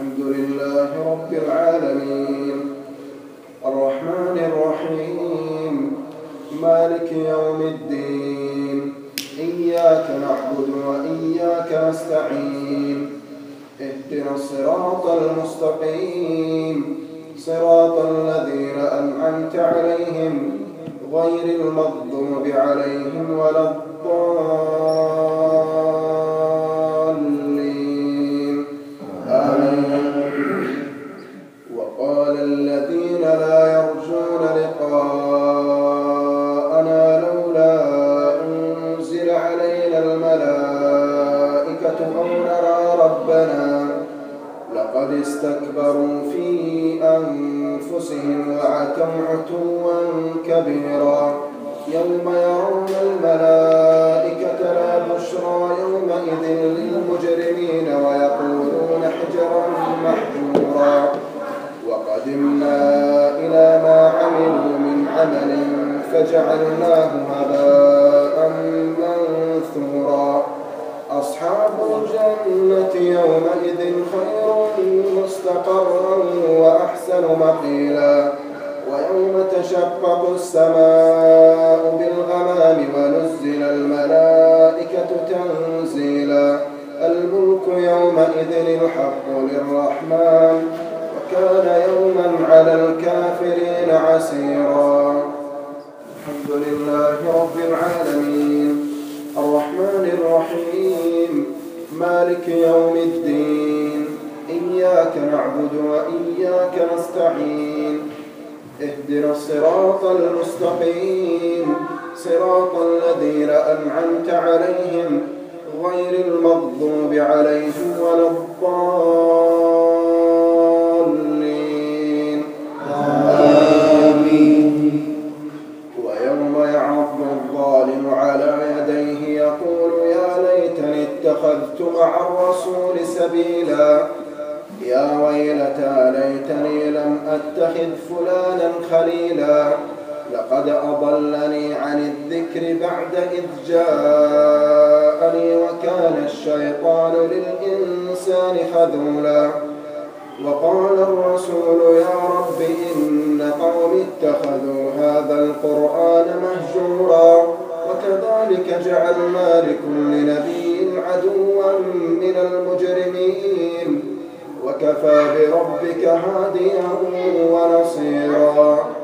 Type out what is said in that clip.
الحمد لله رب العالمين الرحمن الرحيم مالك يوم الدين إياك نعبد وإياك نستعين اهدنا الصراط المستقيم صراط الذين أنعمت عليهم غير المغضوب عليهم ولا الضالين آمين. وقال الذين لا يرجون لقاءنا لولا أنزل علينا الملائكة أو نرى ربنا لقد استكبروا في أنفسهم وعتوا عتوا كبيرا يوم يرون الملائكة لا بشرى يومئذ للمجرمين ويقولون حجرا محجورا وقدمنا إلى ما عملوا من عمل فجعلناه هباء منثورا أصحاب الجنة يومئذ خير مستقرا وأحسن مقيلا ويوم تشقق السماء بالغمام ونزل الملائكة تنزيلا الملك يومئذ الحق للرحمن وكان يوما على الكافرين عسيرا. الحمد لله رب العالمين الرحمن الرحيم مالك يوم الدين إياك نعبد وإياك نستعين اهدنا الصراط المستقيم صراط الذين أنعمت عليهم غير المغضوب عليهم ولا الضالين آمين. ويوم يعض الظالم على يديه يقول يا ليتني اتخذت مع الرسول سبيلا يا ويلتى ليتني لم أتخذ فلانا خليلا لقد أضلني عن الذكر بعد إذ جاءني وكان الشيطان للإنسان خذولا وقال الرسول يا رب إن قوم اتخذوا هذا القرآن مهجورا وكذلك جعلنا لكل نبي عدوا من المجرمين وكفى بربك هاديا ونصيرا.